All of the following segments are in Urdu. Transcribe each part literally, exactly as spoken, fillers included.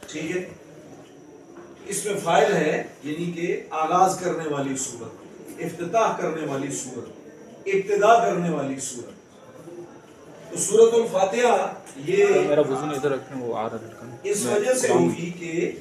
ٹھیک ہے. اس میں فائل ہے یعنی کہ آغاز کرنے والی صورت، افتتاح کرنے والی صورت، ابتدا کرنے والی صورت. تو سورۃ الفاتحہ یہ میرا وضو ادھر رکھیں، وہ آ رہا ہے اس وجہ سے ہوگی کہ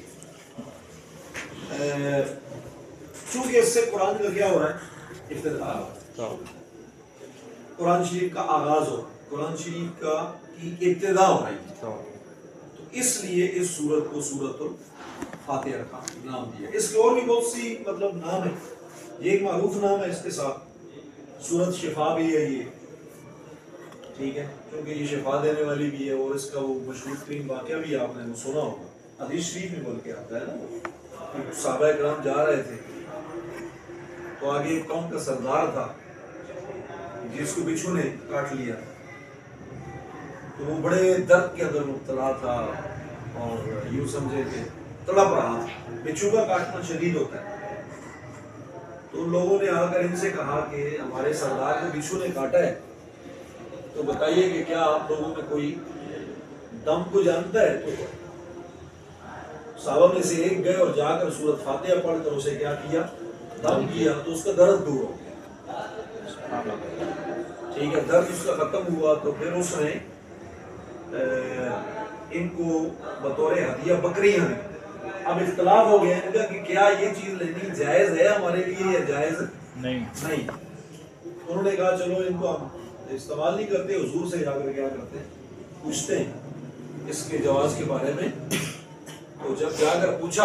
چونکہ اس سے قرآن کا کیا ہو رہا ہے؟ افتتاح ہو رہا ہے، قرآن شریف کا آغاز ہو رہا ہے، قرآن شریف کا کی ابتدا ہو رہی ہے. تو اس لیے اس سورت کو سورۃ الفاتحہ کا نام دیا. اس کے اور بھی بہت سی مطلب نام ہے، یہ ایک معروف نام ہے. اس کے ساتھ سورۃ شفا بھی ہے یہ، ٹھیک ہے، کیونکہ یہ شفا دینے والی بھی ہے. اور اس کا وہ مشہور ترین واقعہ بھی آپ نے سنا ہوگا، حدیث شریف میں بول کے آتا ہے نا، صحابہ کرام جا رہے تھے تو آگے ایک قوم کا سردار تھا جس کو بچھو نے کاٹ لیا، تو وہ بڑے درد کے اندر مبتلا تھا اور یوں سمجھے کہ تڑپ رہا تھا. بچھو کا کاٹنا شدید ہوتا ہے. تو ان لوگوں نے آ کر ان سے کہا کہ ہمارے سردار کو بچھو نے کاٹا ہے، تو بتائیے کہ کیا آپ لوگوں میں کوئی دم کو جانتا ہے؟ تو صحابہ میں سے ایک گئے اور جا کر سورۃ فاتحہ پڑھ کر اسے کیا کیا؟ دم کیا. تو اس کا درد دور ہو گیا، ٹھیک ہے، درد اس کا ختم ہوا. تو پھر اس نے ان کو بطور ہدیہ بکریاں دی. اب اختلاف ہو گیا ان کا کہ کیا یہ چیز لینی جائز ہے ہمارے لیے یا جائز نہیں نہیں. انہوں نے کہا چلو ان کو ہم استعمال نہیں کرتے، حضور سے جا کر کیا کرتے ہیں؟ پوچھتے ہیں اس کے جواز کے بارے میں. تو جب جا کر پوچھا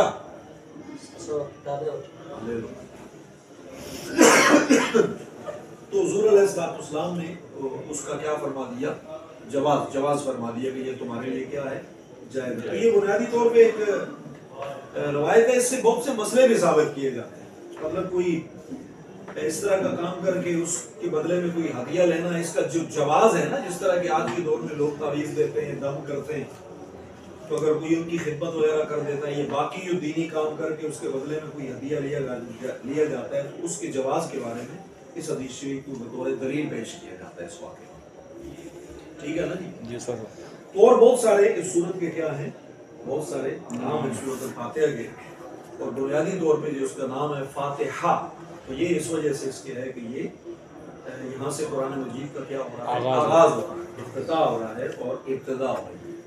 تو حضور علیہ السلام نے اس کا کیا فرما دیا؟ جواز جواز فرما دیا کہ یہ تمہارے لیے کیا ہے؟ جائز ہے. تو یہ بنیادی طور پہ ایک روایت ہے. اس سے بہت سے مسئلے بھی ثابت کیے جاتے ہیں. مطلب کوئی اس طرح کا کام کر کے اس کے بدلے میں کوئی ہدیہ لینا، اس کا جو جواز ہے نا، جس طرح کہ آج کے دور میں لوگ تعویذ دیتے ہیں، دم کرتے ہیں، تو اگر کوئی ان کی خدمت وغیرہ کر دیتا ہے، یہ باقی جو دینی کام کر کے اس کے بدلے میں کوئی ہدیہ لیا لیا جاتا ہے، تو اس کے جواز کے بارے میں اس حدیث شریف کو بطور دلیل پیش کیا جاتا ہے اس واقعے میں. ٹھیک ہے نا جی؟ جی سر. اور بہت سارے اس سورت کے کیا ہیں؟ بہت سارے نام ہیں سورت الفاتحہ کے، اور بنیادی طور پہ جو اس کا نام ہے فاتحہ، تو یہ اس وجہ سے اس کے ہے کہ یہ یہاں سے قرآن مجید کا کیا ہو رہا ہے؟ آغاز ہو رہا ہے، افتتاح ہو رہا ہے اور ابتدا ہو رہی ہے.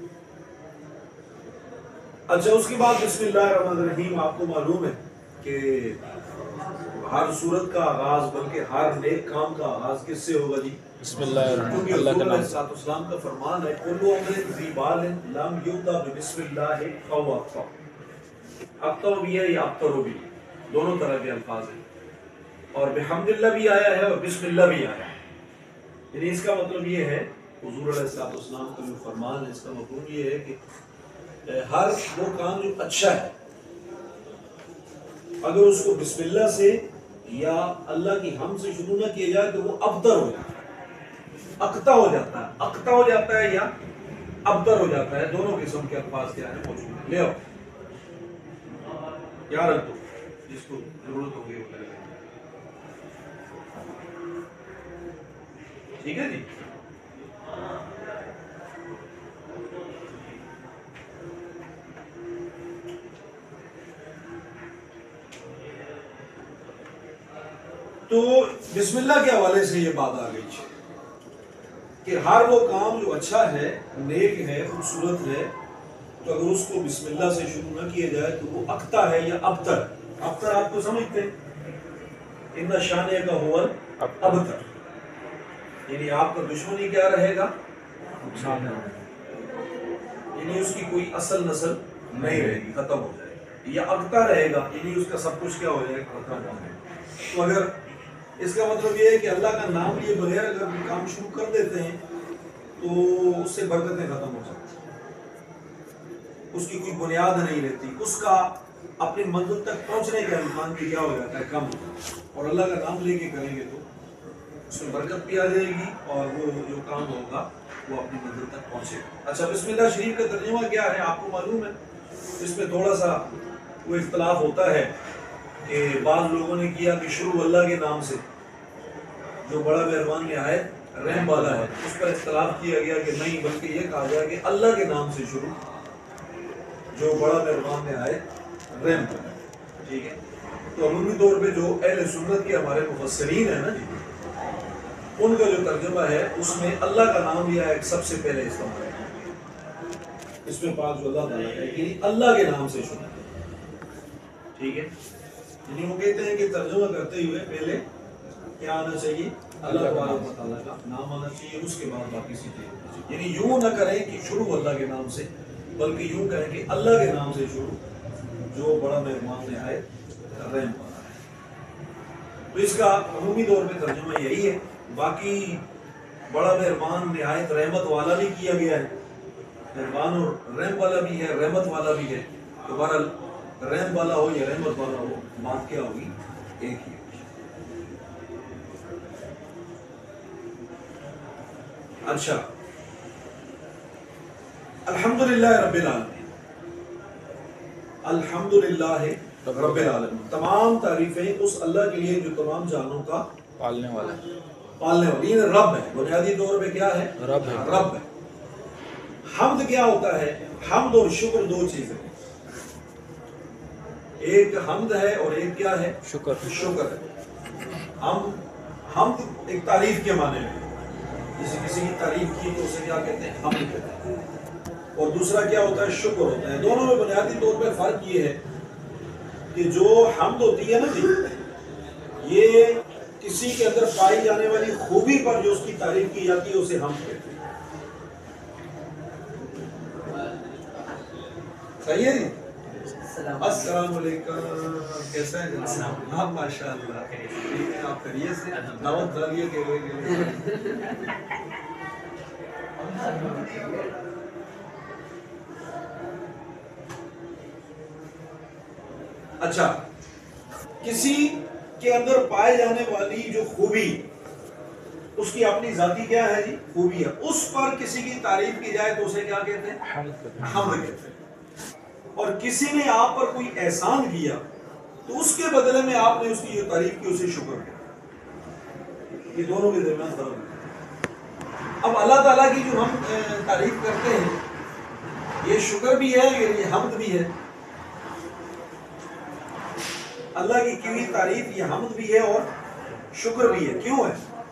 اچھا، اس کے بعد بسم اللہ الرحمن الرحیم. آپ کو معلوم ہے کہ ہر سورت کا آغاز بلکہ ہر نیک کام کا آغاز کس سے ہوگا جی؟ بسم اللہ الرحمن اللہ اللہ کے کا نام. نام. اسلام کا فرمان ہے کلو امر ذی بال لم یبدا بسم اللہ فهو اخطأ. اخطأ بھی ہے یا ابتر بھی، دونوں طرح کے الفاظ ہیں. اور بحمد اللہ بھی آیا ہے اور بسم اللہ بھی آیا ہے. یعنی اس کا مطلب یہ ہے، حضور علیہ السلام کا جو فرمان ہے اس کا مفہوم یہ ہے کہ ہر وہ کام جو اچھا ہے اگر اس کو بسم اللہ سے یا اللہ کی حمد سے شروع نہ کیا جائے تو وہ ابتر ہو جاتا ہے، اقتا ہو جاتا ہے. اقتا ہو جاتا ہے یا ابتر ہو جاتا ہے، دونوں قسم کے الفاظ کیا ہیں موجود ہیں. لے آؤ یاد رکھو، جس کو ضرورت ہوگی وہ کرے گا. ٹھیک ہے جی. تو بسم اللہ کے حوالے سے یہ بات آ گئی کہ ہر وہ کام جو اچھا ہے، نیک ہے، خوبصورت ہے، تو اگر اس کو بسم اللہ سے شروع نہ کیا جائے تو وہ اقتا ہے یا ابتر. ابتر آپ کو سمجھتے ہیں؟ ان شانے کا ہوا ابتر، یعنی آپ کا دشمنی کیا رہے گا؟ یعنی اس کی کوئی اصل نسل نہیں رہے گی، ختم ہو جائے گی. یا اقتا رہے گا یعنی اس کا سب کچھ کیا ہو جائے گا؟ ختم ہو جائے گا. تو اگر اس کا مطلب یہ ہے کہ اللہ کا نام لیے بغیر اگر کام شروع کر دیتے ہیں تو اس سے برکتیں ختم ہو جاتی ہیں، اس کی کوئی بنیاد نہیں رہتی، اس کا اپنی منزل تک پہنچنے کا امکان بھی کیا ہو جاتا ہے؟ کم ہو جاتا ہے. اور اللہ کا نام لے کے کریں گے تو اس میں برکت بھی آ جائے گی اور وہ جو کام ہوگا وہ اپنی منزل تک پہنچے گا. اچھا، بسم اللہ شریف کا ترجمہ کیا ہے آپ کو معلوم ہے؟ اس میں تھوڑا سا وہ اختلاف ہوتا ہے کہ بعض لوگوں نے کیا کہ شروع اللہ کے نام سے، جو بڑا مہربان نہایت رحم والا ہے. اس پر اختلاف کیا گیا کہ نہیں، بلکہ یہ کہا گیا کہ اللہ کے نام سے شروع جو بڑا مہربان نہایت رحم والا ہے، ٹھیک ہے؟ تو عمومی طور پہ جو اہل سنت کے ہمارے مفسرین ہیں نا جی، ان کا جو ترجمہ ہے اس میں اللہ کا نام لیا ہے سب سے پہلے استعمال ہے، اس میں پاک جو اللہ تعالیٰ ہے یعنی اللہ کے نام سے شروع ہے، ٹھیک ہے؟ یعنی وہ کہتے ہیں کہ ترجمہ کرتے ہوئے پہلے کیا آنا چاہیے؟ اللہ تبارک و تعالیٰ کا نام آنا چاہیے، اس کے بعد باقی چیزیں، یعنی یوں نہ کریں کہ شروع اللہ کے نام سے، بلکہ یوں کہیں کہ اللہ کے نام سے شروع جو بڑا مہربان نہایت رحم والا ہے۔ تو اس کا عمومی طور پہ ترجمہ یہی ہے، باقی بڑا مہربان نہایت رحمت والا بھی کیا گیا ہے، مہربان اور رحم والا بھی ہے، رحمت والا بھی ہے، تو بہرحال رحم والا ہو یا رحمت والا ہو بات کیا ہوگی؟ ایک ہی۔ اچھا، الحمدللہ رب العالمین، الحمدللہ رب العالمین، تمام تعریفیں اس اللہ کے لیے جو تمام جہانوں کا پالنے والا ہے، پالنے والی، یہ رب ہے، بنیادی طور پہ کیا ہے؟ رب ہے۔ رب ہے۔ حمد کیا ہوتا ہے؟ حمد اور شکر دو چیزیں، ایک حمد ہے اور ایک کیا ہے؟ شکر شکر ہے۔ ہم حمد ایک تعریف کے معنی میں، جیسے کسی کی تعریف کی تو اسے کیا کہتے ہیں؟ حمد کہتے ہیں، اور دوسرا کیا ہوتا ہے؟ شکر ہوتا ہے۔ دونوں میں بنیادی طور پہ فرق یہ ہے کہ جو حمد ہوتی ہے نا جی، یہ کسی کے اندر پائی جانے والی خوبی پر جو اس کی تعریف کی جاتی ہے اسے حمد کہتے ہیں، صحیح ہے جی؟ السلام علیکم، کیسا ہے جناب؟ آپ ماشاء اللہ ٹھیک ہے، آپ خیریت سے؟ دعوت ڈالیے کہ اچھا، کسی کے اندر پائے جانے والی جو خوبی اس کی اپنی ذاتی کیا ہے جی؟ خوبی ہے، اس پر کسی کی تعریف کی جائے تو اسے کیا کہتے ہیں؟ حمد کہتے ہیں۔ اور کسی نے آپ پر کوئی احسان کیا تو اس کے بدلے میں آپ نے اس کی جو تعریف کی اسے شکر کیا، یہ دونوں کے درمیان فرق ہے۔ اب اللہ تعالیٰ کی جو ہم تعریف کرتے ہیں یہ شکر بھی ہے، یہ حمد بھی ہے، اللہ کی کی ہوئی تعریف یہ حمد بھی ہے اور شکر بھی ہے، کیوں ہے؟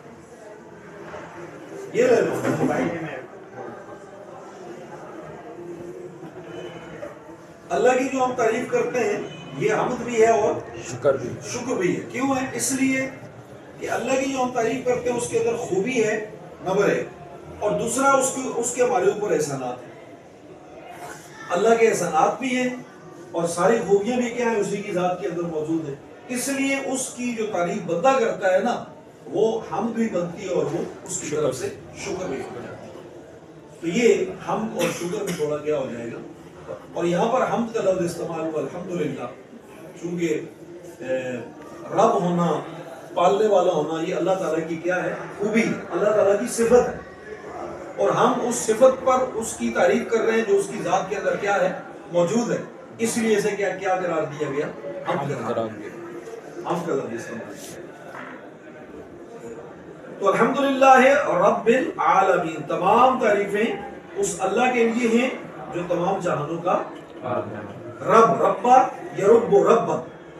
یہ لے لو، اللہ کی جو ہم تعریف کرتے ہیں یہ حمد بھی ہے اور شکر بھی شکر بھی ہے، کیوں ہے؟ اس لیے کہ اللہ کی جو ہم تعریف کرتے ہیں اس کے اندر خوبی ہے نمبر ایک، اور دوسرا اس کی اس کے ہمارے اوپر احسانات ہیں، اللہ کے احسانات بھی ہیں اور ساری خوبیاں بھی کیا ہیں؟ اسی کی ذات کے اندر موجود ہیں، اس لیے اس کی جو تعریف بندہ کرتا ہے نا وہ حمد بھی بنتی ہے اور وہ اس کی طرف سے شکر بھی ہو جاتا ہے۔ تو یہ حمد اور شکر میں تھوڑا کیا ہو جائے گا، اور یہاں پر حمد کا لفظ استعمال ہوا الحمدللہ، چونکہ رب ہونا، پالنے والا ہونا، یہ اللہ تعالیٰ کی کیا ہے؟ خوبی، اللہ تعالیٰ کی صفت ہے، اور ہم اس صفت پر اس کی تعریف کر رہے ہیں جو اس کی ذات کے اندر کیا ہے؟ موجود ہے، اس لیے اسے کیا کیا قرار دیا گیا؟ حمد قرار دیا گیا، حمد کا لفظ استعمال کیا۔ تو الحمدللہ رب العالمین، تمام تعریفیں اس اللہ کے لیے ہیں جو تمام جہانوں کا رب، ربا یرب ربا،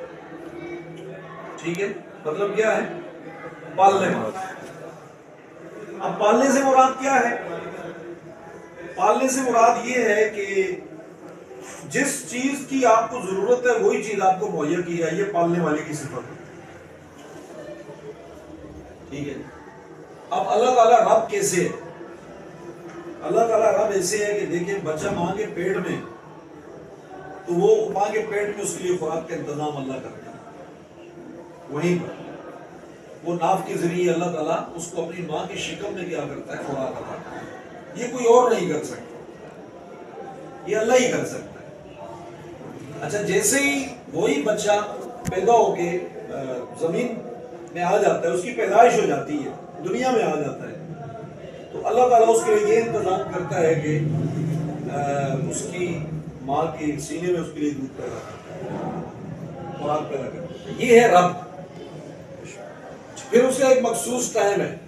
ٹھیک ہے؟ مطلب کیا ہے؟ پالنے والا۔ اب پالنے سے مراد کیا ہے؟ پالنے سے مراد یہ ہے کہ جس چیز کی آپ کو ضرورت ہے وہی چیز آپ کو مہیا کی جائے، یہ پالنے والے کی صفت ہے، ٹھیک ہے؟ اب اللہ تعالیٰ رب کیسے ہے؟ اللہ تعالیٰ رب ایسے ہے کہ دیکھیں بچہ ماں کے پیٹ میں تو وہ ماں کے پیٹ میں اس کے لیے خوراک کا انتظام اللہ کرتا ہے، وہیں پر وہ ناف کے ذریعے اللہ تعالیٰ اس کو اپنی ماں کی شکم میں کیا کرتا ہے؟ خوراک عطا کرتا ہے، یہ کوئی اور نہیں کر سکتا، یہ اللہ ہی کر سکتا ہے۔ اچھا، جیسے ہی وہی بچہ پیدا ہو کے زمین میں آ جاتا ہے، اس کی پیدائش ہو جاتی ہے، دنیا میں آ جاتا ہے، تو اللہ تعالیٰ اس کے لیے یہ انتظام کرتا ہے کہ اس کی ماں کے سینے میں اس کے لیے دودھ پیدا کرتا ہے، خوراک پیدا کرتا ہے، یہ ہے رب۔ پھر اس کا ایک مخصوص ٹائم ہے،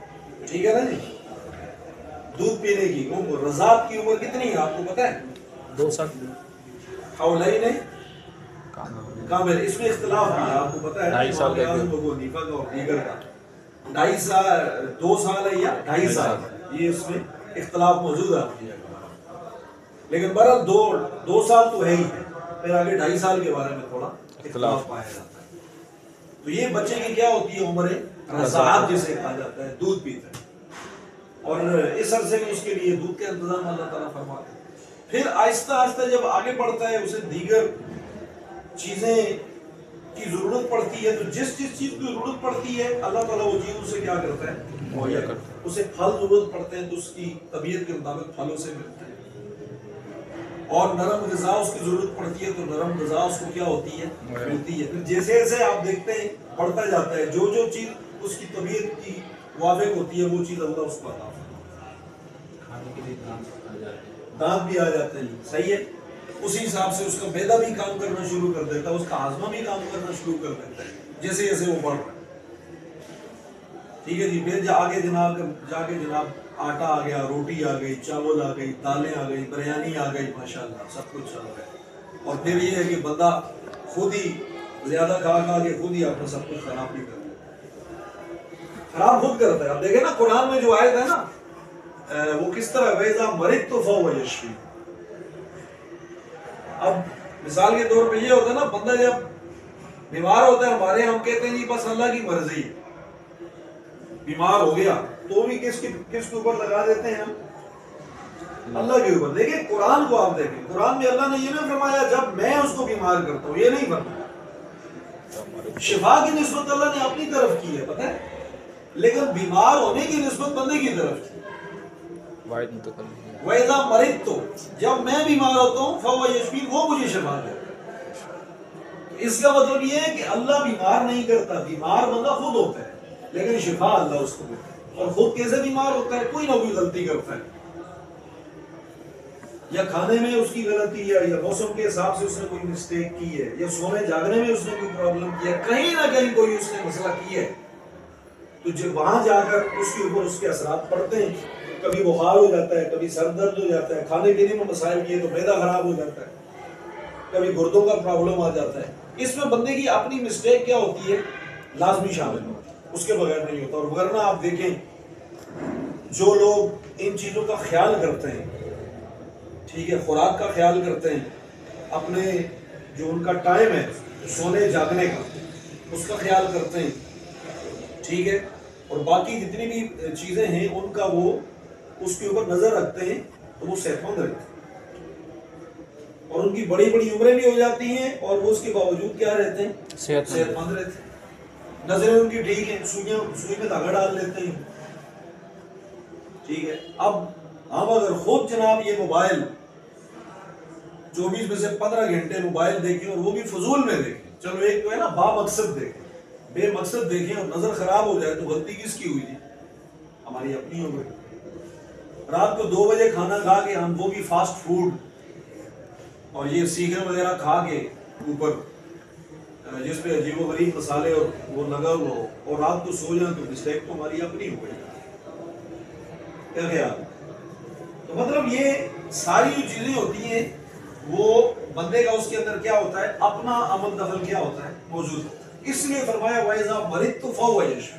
ٹھیک ہے نا جی؟ دودھ پینے کی عمر، رضاعت کی عمر کتنی ہے آپ کو پتہ ہے؟ دو سال حولین کام کامل، اس میں اختلاف ہے آپ کو پتہ ہے ڈھائی سال کا امام ابو حنیفہ کا اور دیگر کا ڈھائی سال دو سال ہے یا ڈھائی سال ہے، یہ اس میں اختلاف موجود ہے آپ کی جگہ، لیکن بہرحال دو دو سال تو ہے ہی ہے، پھر آگے ڈھائی سال کے بارے میں تھوڑا اختلاف پایا جاتا ہے۔ تو یہ بچے کی کیا ہوتی ہے عمر رضاعت جسے کہا جاتا ہے، دودھ پیتا ہے، اور اس عرصے میں اس کے لیے دودھ کا انتظام اللہ تعالیٰ فرماتے ہیں۔ پھر آہستہ آہستہ جب آگے بڑھتا ہے اسے دیگر چیزیں کی ضرورت پڑتی ہے، تو جس جس چیز کی ضرورت پڑتی ہے اللہ تعالیٰ وہ چیز اسے کیا کرتا ہے مہیا کرتا ہے۔ اسے پھل ضرورت پڑتے ہیں تو اس کی طبیعت کے مطابق پھل اسے ملتا ہے، اور نرم غذا اس کی ضرورت پڑتی ہے تو نرم غذا اس کو کیا ہوتی ہے ملتی ہے۔ پھر جیسے جیسے آپ دیکھتے ہیں بڑھتا جاتا ہے، جو جو چیز اس کی طبیعت کی موافق ہوتی ہے وہ چیز اللہ اس کو عطا فرماتا ہے۔ کھانے کے لیے دانت بھی آ جاتے ہیں، صحیح ہے، اسی حساب سے اس کا معدہ بھی کام کرنا شروع کر دیتا ہے، اس کا ہاضمہ بھی کام کرنا شروع کر دیتا ہے جیسے جیسے وہ بڑھ رہا ہے۔ ٹھیک ہے جی، پھر آگے جناب جا کے جناب آٹا آ گیا، روٹی آ گئی، چاول آ گئی، دالیں آ گئی، بریانی آ گئی، ماشاءاللہ سب کچھ چل رہا ہے، اور پھر یہ ہے کہ بندہ خود ہی زیادہ کھا کھا کے خود ہی اپنا سب کچھ خراب بھی کرتا ہے، خراب خود کرتا ہے۔ اب دیکھیں نا قرآن میں جو آیت ہے نا وہ کس طرح وَإِذَا مَرِضْتُ فَهُوَ يَشْفِينِ۔ اب مثال کے طور پہ یہ ہوتا ہے نا، بندہ جب بیمار ہوتا ہے، ہمارے ہم کہتے ہیں جی بس اللہ کی مرضی ہے، بیمار ہو گیا تو بھی کس کے کس کے اوپر لگا دیتے ہیں ہم؟ اللہ کے اوپر۔ دیکھیں قرآن کو آپ دیکھیں، قرآن میں اللہ نے یہ نہیں فرمایا جب میں اس کو بیمار کرتا ہوں، یہ نہیں فرمایا، شفا کی نسبت اللہ نے اپنی طرف کی ہے، پتہ ہے، لیکن بیمار ہونے کی نسبت بندے کی طرف کی۔ وَإِذَا مَرِضْتُ، جب میں بیمار ہوتا ہوں، فَهُوَ يَشْفِينِ، وہ مجھے شفا دیتا ہے۔ اس کا مطلب یہ ہے کہ اللہ بیمار نہیں کرتا، بیمار بندہ خود ہوتا ہے، لیکن شفا اللہ اس کو دیتا ہے۔ اور خود کیسے بیمار ہوتا ہے؟ کوئی نہ کوئی غلطی کرتا ہے، یا کھانے میں اس کی غلطی ہے، یا موسم کے حساب سے اس نے کوئی مسٹیک کی ہے، یا سونے جاگنے میں اس نے کوئی پرابلم کی ہے، کہیں نہ کہیں کوئی اس نے مسئلہ کی ہے، تو جب وہاں جا کر اس کے اوپر اس کے اثرات پڑتے ہیں، کبھی بخار ہو جاتا ہے، کبھی سر درد ہو جاتا ہے، کھانے پینے میں مسائل کیے تو معدہ خراب ہو جاتا ہے، کبھی گردوں کا پرابلم آ جاتا ہے، اس میں بندے کی اپنی مسٹیک کیا ہوتی ہے لازمی شامل ہوتی ہے، اس کے بغیر نہیں ہوتا۔ اور ورنہ آپ دیکھیں جو لوگ ان چیزوں کا خیال کرتے ہیں، ٹھیک ہے، خوراک کا خیال کرتے ہیں، اپنے جو ان کا ٹائم ہے سونے جاگنے کا اس کا خیال کرتے ہیں، ٹھیک ہے، اور باقی جتنی بھی چیزیں ہیں ان کا وہ اس کے اوپر نظر رکھتے ہیں، تو وہ صحت مند رہتے ہیں، اور ان کی بڑی بڑی عمریں بھی ہو جاتی ہیں، اور وہ اس کے باوجود کیا رہتے ہیں صحت مند رہتے ہیں، نظریں ان کی ٹھیک ہیں، سوئیاں سوئی میں دھاگا ڈال لیتے ہیں، ٹھیک ہے۔ اب ہم اگر خود جناب یہ موبائل چوبیس میں سے پندرہ گھنٹے موبائل دیکھیں، اور وہ بھی فضول میں دیکھیں، چلو ایک تو ہے نا با مقصد دیکھیں، بے مقصد دیکھیں اور نظر خراب ہو جائے تو غلطی کس کی ہوئی تھی؟ ہماری اپنی ہو گئی۔ رات کو دو بجے کھانا کھا کے ہم وہ بھی فاسٹ فوڈ اور یہ سیکھیں وغیرہ کھا کے اوپر جس پہ عجیب و غریب مسالے اور وہ لگا ہوا ہو، اور رات کو سو جائیں تو مسٹیک تو ہماری اپنی ہو گئی۔ کیا خیال؟ تو مطلب یہ ساری جو چیزیں ہوتی ہیں وہ بندے کا اس کے اندر کیا ہوتا ہے اپنا عمل دخل کیا ہوتا ہے موجود ہوتا ہے۔ اس لیے فرمایا وَإِذَا مَرِضْتُ فَهُوَ يَشْفِينِ،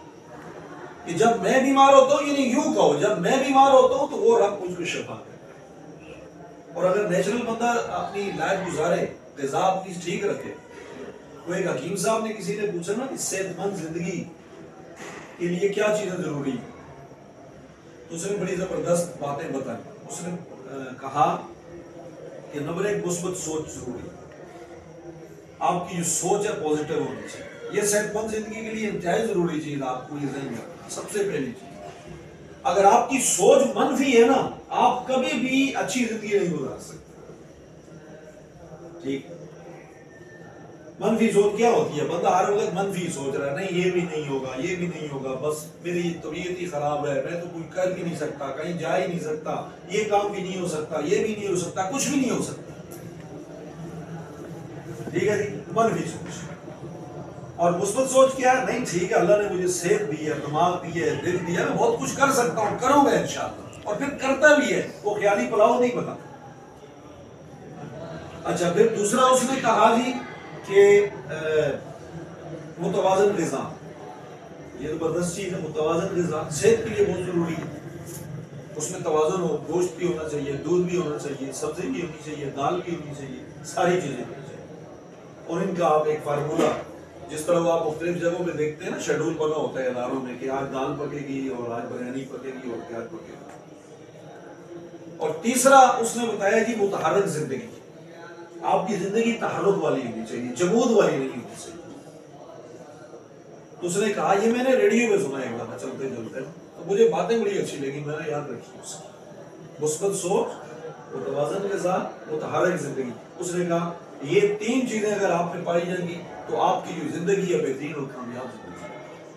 کہ جب میں بیمار ہوتا ہوں، یعنی یوں کہو جب میں بیمار ہوتا ہوں تو وہ رب مجھ کو شفا دیتا ہے۔ اور اگر نیچرل بندہ اپنی لائف گزارے، غذا اپنی ٹھیک رکھے، وہ ایک حکیم صاحب نے کسی نے پوچھا نا کہ صحت مند زندگی کے لیے کیا چیزیں ضروری ہیں، تو اس نے بڑی زبردست باتیں بتائیں۔ اس نے کہا کہ نمبر ایک مثبت سوچ ضروری ہے، آپ کی جو سوچ ہے پازیٹیو ہونی چاہیے، یہ صحت مند زندگی کے لیے انتہائی ضروری چیز آپ کو یہ ذہن میں رکھنا، سب سے پہلی چیز۔ اگر آپ کی سوچ منفی ہے نا، آپ کبھی بھی اچھی زندگی نہیں گزار سکتے، ٹھیک۔ منفی سوچ کیا ہوتی ہے؟ بندہ ہر وقت منفی سوچ رہا ہے، نہیں یہ بھی نہیں ہوگا، یہ بھی نہیں ہوگا، بس میری طبیعت ہی خراب ہے، میں تو کوئی کر بھی نہیں سکتا، کہیں جا ہی نہیں سکتا، یہ کام بھی نہیں ہو سکتا، یہ بھی نہیں ہو سکتا، کچھ بھی نہیں ہو سکتا، ٹھیک ہے جی، منفی سوچ۔ اور مثبت سوچ کیا ہے؟ نہیں ٹھیک ہے، اللہ نے مجھے صحت دی ہے، دماغ دی ہے، دل دیا، میں بہت کچھ کر سکتا ہوں، کروں گا انشاءاللہ، اور پھر کرتا بھی ہے، وہ خیالی پلاؤ نہیں بتاتا، اچھا پھر دوسرا اس نے کہا جی کہ متوازن غذا، یہ زبردست چیز ہے، متوازن غذا صحت کے لیے بہت ضروری ہے، اس میں توازن ہو، گوشت بھی ہونا چاہیے، دودھ بھی ہونا چاہیے، سبزی بھی ہونی چاہیے، دال بھی ہونی چاہیے، ساری چیزیں ہونی چاہیے، اور ان کا آپ ایک فارمولہ جس طرح وہ آپ مختلف جگہوں پہ دیکھتے ہیں نا، شیڈول بنا ہوتا ہے اداروں میں کہ آج دال پکے گی اور آج بریانی پکے گی اور پیاز پکے گا۔ اور تیسرا اس نے بتایا جی متحرک زندگی، آپ کی زندگی تحرک والی ہونی چاہیے، جمود والی نہیں ہونی چاہیے۔ تو اس نے کہا، یہ میں نے ریڈیو پہ سنا ایک دفعہ چلتے چلتے، تو مجھے باتیں بڑی اچھی لگی، میں نے یاد رکھی اس کی، مثبت سوچ، متوازن غذا، متحرک زندگی۔ اس نے کہا یہ تین چیزیں اگر آپ میں پائی جائیں گی تو آپ کی جو زندگی ہے بہترین اور کامیاب زندگی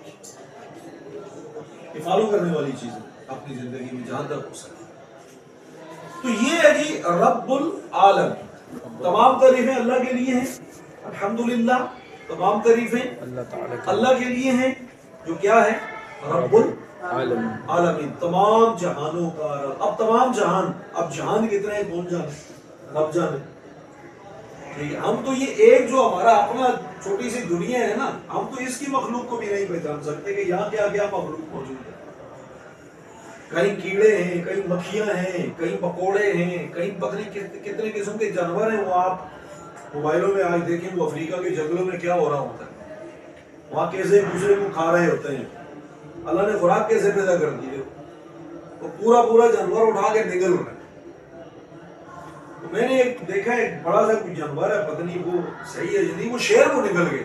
ہے، یہ فالو کرنے والی چیزیں اپنی زندگی میں جہاں تک ہو سکے۔ تو یہ ہے جی رب العالم، تمام تعریفیں اللہ کے لیے ہیں، الحمدللہ، تمام تعریفیں اللہ کے لیے ہیں جو کیا ہے، رب العالمین، تمام جہانوں کا رب۔ اب تمام جہان، اب جہان کتنے ہیں کون جانے، رب جانے۔ ہم تو یہ ایک جو ہمارا اپنا چھوٹی سی دنیا ہے نا، ہم تو اس کی مخلوق کو بھی نہیں پہچان سکتے کہ یہاں کیا کیا مخلوق موجود ہے۔ کئی کیڑے ہیں، کئی مکھیاں ہیں، کئی پکوڑے ہیں، کئی پتہ کتنے قسم کے جانور ہیں۔ وہ آپ موبائلوں میں آج دیکھیں، وہ افریقہ کے جنگلوں میں کیا ہو رہا ہوتا ہے، وہاں کیسے ایک دوسرے کو کھا رہے ہوتے ہیں، اللہ نے خوراک کیسے پیدا کر دی ہے، وہ پورا پورا جانور اٹھا کے نگل رہا ہے۔ تو میں نے ایک دیکھا ایک بڑا سا کوئی جانور ہے، پتہ نہیں وہ صحیح ہے جی، وہ شیر کو نگل گئے،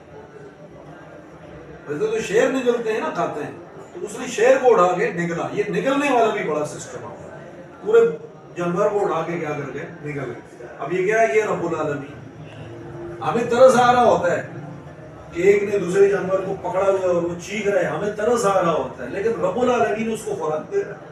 ویسے تو شیر نگلتے ہیں نا، کھاتے ہیں، تو اس نے شیر کو اڑا کے نگلا۔ یہ نگلنے والا بھی بڑا سسٹم ہے، پورے جانور کو اڑا کے کیا کر کے نگل گئے۔ اب یہ کیا ہے، یہ رب العالمین۔ ہمیں ترس آ رہا ہوتا ہے کہ ایک نے دوسرے جانور کو پکڑا ہوا ہے اور وہ چیخ رہا ہے، ہمیں ترس آ رہا ہوتا ہے، لیکن رب العالمین اس کو خوراک دے رہا ہے۔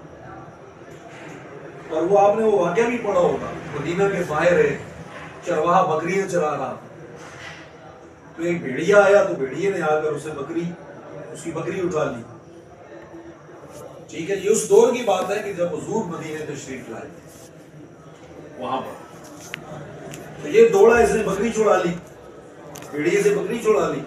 اور وہ آپ نے وہ واقعہ بھی پڑھا ہوگا، مدینہ کے باہر ہے، چرواہا بکریاں چرا رہا، تو ایک بھیڑیا آیا، تو بھیڑیے نے آ کر اسے بکری اس کی بکری اٹھا لی۔ ٹھیک ہے، یہ اس دور کی بات ہے کہ جب حضور مدینے تشریف لائے وہاں پر، تو یہ دوڑا، اس نے بکری چھوڑا لی، بھیڑیے سے بکری چھوڑا لی۔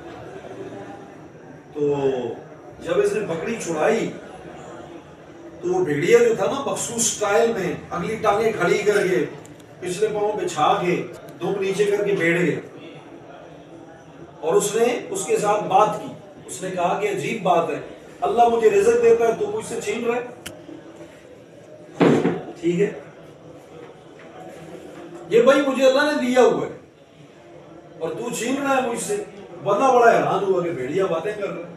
تو جب اس نے بکری چھڑائی تو وہ بھیڑیا جو تھا نا، مخصوص سٹائل میں اگلی ٹانگیں کھڑی کر کے، پچھلے پاؤں بچھا کے، دم نیچے کر کے بیٹھ گیا، اور اس نے اس کے ساتھ بات کی۔ اس نے کہا کہ عجیب بات ہے، اللہ مجھے رزق دیتا ہے، تو مجھ سے چھین رہا ہے، ٹھیک ہے، یہ بھائی مجھے اللہ نے دیا ہوا ہے اور تو چھین رہا ہے مجھ سے۔ بندہ بڑا حیران ہوا کہ بھیڑیا باتیں کر رہا ہے۔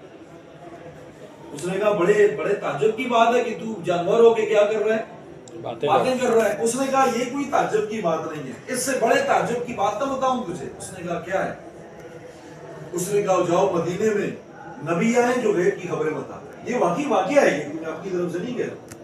اس نے کہا بڑے بڑے تعجب کی بات ہے کہ تو جانور ہو کے کیا کر رہا ہے، باتیں کر رہا ہے۔ اس نے کہا یہ کوئی تعجب کی بات نہیں ہے، اس سے بڑے تعجب کی بات تو بتاؤں تجھے۔ اس نے کہا کیا ہے؟ اس نے کہا جاؤ مدینے میں نبی آئے جو غیب کی خبریں بتاتے ہیں۔ یہ واقعی واقعہ ہے، یہ میں آپ کی طرف سے نہیں کہہ رہا،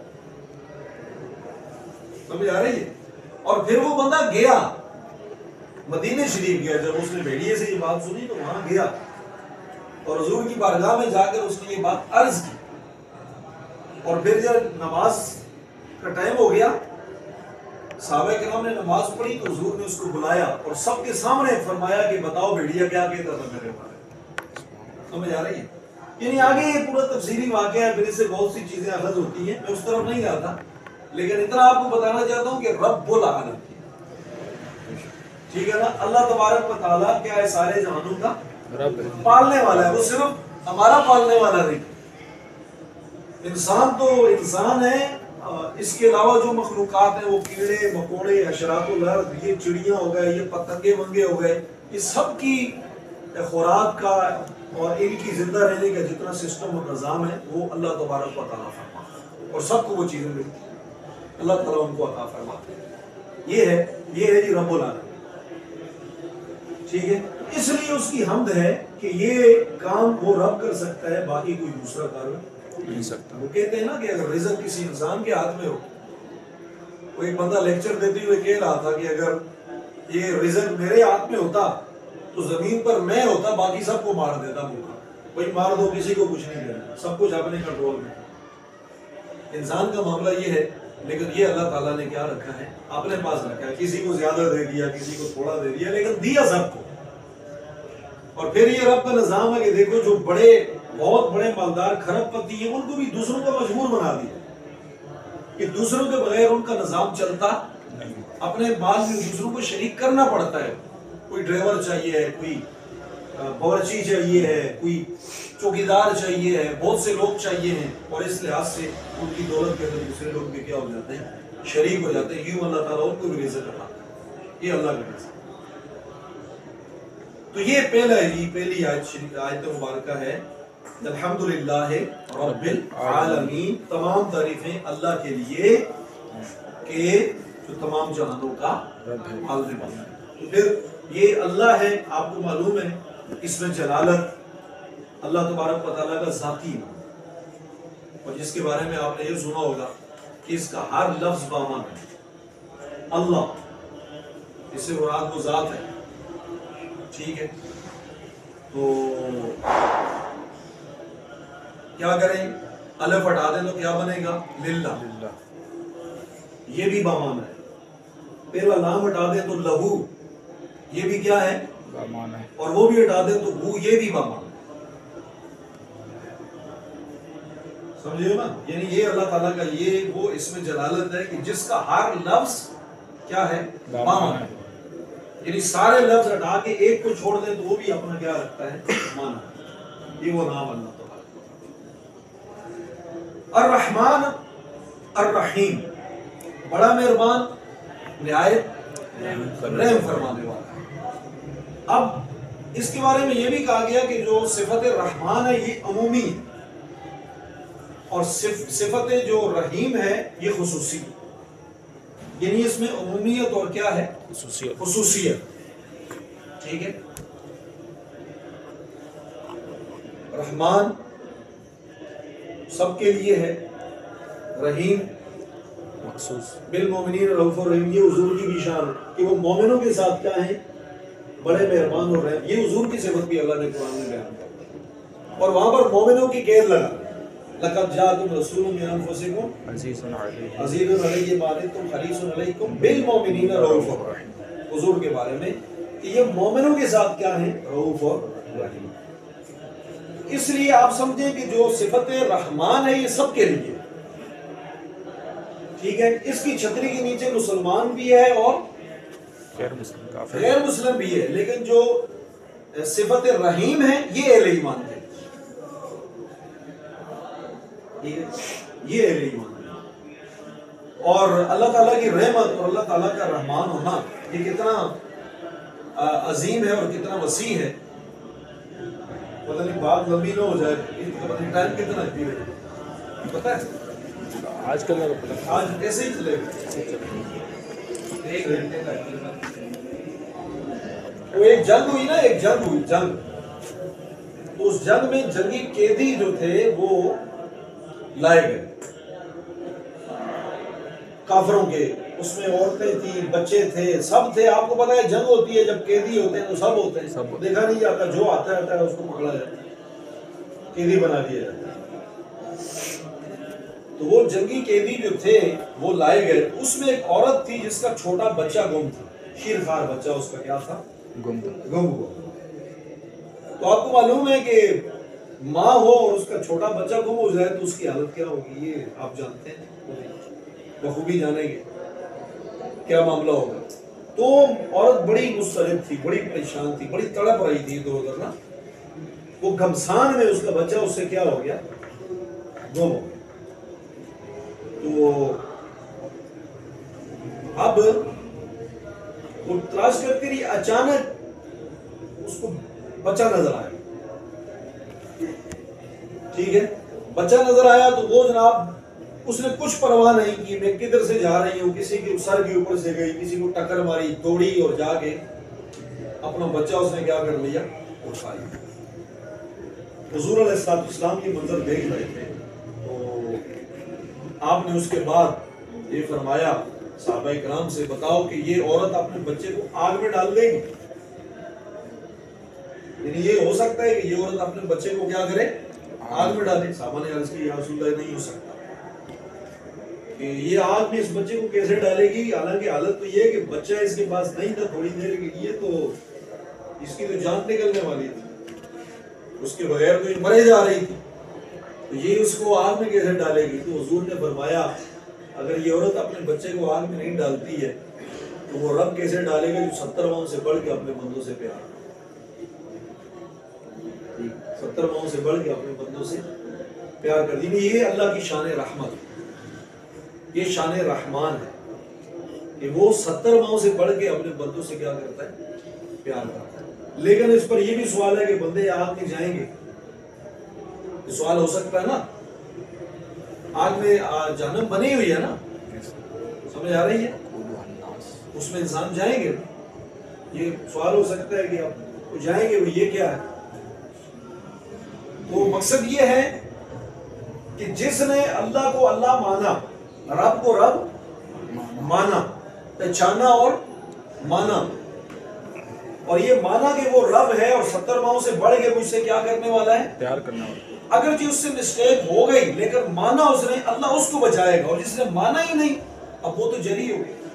سمجھ آ رہی ہے؟ اور پھر وہ بندہ گیا مدینے شریف گیا، جب اس نے بھیڑیے سے یہ بات سنی تو وہاں گیا اور حضور کی بارگاہ میں جا کر اس نے یہ بات عرض کی۔ اور پھر جب نماز کا ٹائم ہو گیا، صحابہ کرام نے نماز پڑھی تو حضور نے اس کو بلایا اور سب کے سامنے فرمایا کہ بتاؤ بھیڑیا کیا کہتا تھا میرے بارے میں۔ سمجھ آ رہی ہے؟ یعنی آگے یہ پورا تفصیلی واقعہ ہے، پھر اس سے بہت سی چیزیں اخذ ہوتی ہیں، میں اس طرف نہیں جاتا، لیکن اتنا آپ کو بتانا چاہتا ہوں کہ رب العالمین، ٹھیک ہے نا، اللہ تبارک و تعالیٰ کیا ہے، سارے جہانوں کا پالنے والا ہے۔ وہ صرف ہمارا پالنے والا نہیں، انسان تو انسان ہے، اس کے علاوہ جو مخلوقات ہیں وہ کیڑے مکوڑے، حشرات الارض، یہ چڑیاں ہو گئے، یہ پتنگے ونگے ہو گئے، یہ سب کی خوراک کا اور ان کی زندہ رہنے کا جتنا سسٹم اور نظام ہے وہ اللہ تبارک و تعالیٰ فرماتا ہے، اور سب کو وہ چیزیں ملتی ہیں، اللہ تعالیٰ ان کو عطا فرماتے ہیں۔ یہ ہے یہ ہے جی رب العالمین، ٹھیک ہے۔ اس لیے اس کی حمد ہے کہ یہ کام وہ رب کر سکتا ہے، باقی کوئی دوسرا کار نہیں سکتا۔ وہ کہتے ہیں نا کہ اگر رزق کسی انسان کے ہاتھ میں ہو، وہ ایک بندہ لیکچر دیتے ہوئے کہہ رہا تھا کہ اگر یہ رزق میرے ہاتھ میں ہوتا تو زمین پر میں ہوتا، باقی سب کو مار دیتا بھوکا، کوئی مار دو، کسی کو کچھ نہیں دینا، سب کچھ اپنے کنٹرول میں۔ انسان کا معاملہ یہ ہے لیکن یہ اللہ تعالیٰ نے کیا رکھا ہے؟ اپنے پاس رکھا ہے. کسی کو زیادہ دے دیا, کسی کو تھوڑا دے دیا, لیکن دیا سب کو. اور پھر یہ رب کا نظام ہے کہ دیکھو جو بڑے بہت بڑے مالدار کھرب پتی ہیں ان کو بھی دوسروں کا مجبور بنا دیا کہ دوسروں کے بغیر ان کا نظام چلتا, اپنے مال میں دوسروں کو شریک کرنا پڑتا ہے. کوئی ڈرائیور چاہیے ہے, کوئی باورچی چاہیے ہے, کوئی چوکیدار چاہیے ہے, بہت سے لوگ چاہیے ہیں, اور اس لحاظ سے ان کی دولت کے اندر دوسرے لوگ بھی کیا ہو جاتے ہیں, شریک ہو جاتے ہیں. یوں اللہ تعالیٰ ان کو بھی رزق عطا کرتا ہے. یہ اللہ کا رزق. تو یہ پہلا ہے, پہلی آیت آیت مبارکہ ہے الحمدللہ رب العالمین. تمام تعریفیں اللہ کے لیے کہ جو تمام جہانوں کا مالک ہے. تو پھر یہ اللہ ہے, آپ کو معلوم ہے اس میں جلالت اللہ تبارک و تعالیٰ کا ذاتی ہے, اور جس کے بارے میں آپ نے یہ سنا ہوگا کہ اس کا ہر لفظ بامان ہے. اللہ اس سے مراد وہ ذات ہے. ٹھیک ہے, تو کیا کریں, الف ہٹا دیں تو کیا بنے گا للہ, یہ بھی بامان ہے. پہلا لام ہٹا دیں تو لہو, یہ بھی کیا ہے بامان ہے, اور وہ بھی ہٹا دیں تو ہو, یہ بھی بامان ہے. سمجھے نا, یعنی یہ اللہ تعالیٰ کا یہ وہ اس میں جلالت ہے کہ جس کا ہر لفظ کیا ہے بامان ہے. یعنی سارے لفظ ہٹا کے ایک کو چھوڑ دیں تو وہ بھی اپنا کیا رکھتا ہے مانا. یہ وہ نام اللہ تعالیٰ. الرحمن الرحیم, بڑا مہربان نہایت رحم فرمانے والا ہے. اب اس کے بارے میں یہ بھی کہا گیا کہ جو صفت رحمان ہے یہ عمومی ہے, اور صفت جو رحیم ہے یہ خصوصی. یعنی اس میں عمومیت اور کیا ہے خصوصیت, خصوصیت. ٹھیک ہے, رحمان سب کے لیے ہے, رحیم مخصوص بالمومنین رؤوف الرحیم. یہ حضور کی بھی شان ہے کہ وہ مومنوں کے ساتھ کیا ہیں بڑے مہربان اور رحیم. یہ حضور کی صفت بھی اللہ نے قرآن میں بیان کیا, اور وہاں پر مومنوں کی قید لگا لقد جاءکم رسول من انفسکم عزیز علیہ ما عنتم حریص علیکم بالمؤمنین رؤوف الرحیم. حضور کے بارے میں کہ یہ مومنوں کے ساتھ کیا ہیں رؤوف اور رحیم. اس لیے آپ سمجھیں کہ جو صفت رحمان ہے یہ سب کے لیے, ٹھیک ہے. اس کی چھتری کے نیچے مسلمان بھی ہے اور غیر مسلم کافر غیر مسلم بھی ہے, لیکن جو صفت رحیم ہے یہ اہل ایمان ہے, یہ اہل ایمان ہے. اور اللہ تعالیٰ کی رحمت اور اللہ تعالیٰ کا رحمان ہونا یہ کتنا عظیم ہے اور کتنا وسیع ہے. پتہ نہیں بات لمبی نہ ہو جائے, پتہ نہیں ٹائم کتنا ہے پتہ ہے آج کل آج کیسے ہی چلے گا. ایک گھنٹے کا وہ ایک جنگ ہوئی نا, ایک جنگ ہوئی جنگ. تو اس جنگ میں جنگی قیدی جو تھے وہ لائے گئے کافروں کے. اس میں عورتیں تھیں, بچے تھے, سب تھے. آپ کو پتا ہے جنگ ہوتی ہے جب قیدی ہوتے ہیں تو سب ہوتے ہیں, دیکھا نہیں جاتا, جو آتا ہے اس کو پکڑا جاتا ہے, قیدی بنا دیا جاتا ہے. تو وہ جنگی قیدی جو تھے وہ لائے گئے. اس میں ایک عورت تھی جس کا چھوٹا بچہ گم تھا, شیرخوار بچہ اس کا کیا تھا گم گم ہوا. تو آپ کو معلوم ہے کہ ماں ہو اور اس کا چھوٹا بچہ گم ہو جائے تو اس کی حالت کیا ہوگی, یہ آپ جانتے ہیں, بخوبی جانیں گے کیا معاملہ ہوگا. تو عورت بڑی مضطرب تھی, بڑی پریشان تھی, بڑی تڑپ رہی تھی ادھر ادھر نا. وہ گھمسان میں اس کا بچہ اس سے کیا ہو گیا گم ہو گیا. تو اب وہ تلاش کرتی رہی, اچانک اس کو بچہ نظر آیا. ٹھیک ہے, بچہ نظر آیا تو وہ جناب اس نے کچھ پرواہ نہیں کی, میں کدھر سے جا رہی ہوں, کسی کے سر کے اوپر سے گئی, کسی کو ٹکر ماری, دوڑی اور جا کے اپنا بچہ اس نے کیا کر لیا, اٹھا لیا. حضور علیہ السلام یہ منظر دیکھ رہے تھے تو آپ نے اس کے بعد یہ فرمایا صحابہ کرام سے, بتاؤ کہ یہ عورت اپنے بچے کو آگ میں ڈال دے گی. یعنی یہ ہو سکتا ہے کہ یہ عورت اپنے بچے کو کیا کرے, آگ میں ڈالے. صحابہ نے عرض کی یا رسول اللہ نہیں ہو سکتا, کہ یہ آگ میں اس بچے کو کیسے ڈالے گی، حالانکہ حالت تو یہ ہے کہ بچہ اس کے پاس نہیں تھا تھوڑی دیر کے لیے، تو اس کی تو جان نکلنے والی تھی، اس کے بغیر تو یہ مرے جا رہی تھی، تو یہ اس کو آگ میں کیسے ڈالے گی؟ تو حضور نے فرمایا اگر یہ عورت اپنے بچے کو آگ میں نہیں ڈالتی ہے تو وہ رب کیسے ڈالے گا جو ستر ماؤں سے بڑھ کے اپنے بندوں سے پیار، ستر ماؤں سے بڑھ کے اپنے بندوں سے پیار کر دی۔ یہ اللہ کی شان رحمت، یہ شان رحمان ہے کہ وہ ستر ماؤں سے بڑھ کے اپنے بندوں سے کیا کرتا ہے؟ پیار کرتا ہے۔ لیکن اس پر یہ بھی سوال ہے کہ بندے آگ میں جائیں گے، یہ سوال ہو سکتا ہے نا، آگ میں جہنم بنی ہوئی ہے نا، سمجھ آ رہی ہے، اس میں انسان جائیں گے، یہ سوال ہو سکتا ہے کہ آپ جائیں گے، وہ یہ کیا ہے؟ تو مقصد یہ ہے کہ جس نے اللہ کو اللہ مانا، رب کو رب مانا، پہچانا اور مانا، اور یہ مانا کہ وہ رب ہے اور ستر ماؤں سے بڑھ کے مجھ سے کیا کرنے والا ہے؟ پیار کرنے والا۔ اگر جی اس سے مسٹیک ہو گئی لیکن مانا اس نے، اللہ اس کو بچائے گا، اور جس نے مانا ہی نہیں اب وہ تو جری ہو گئی،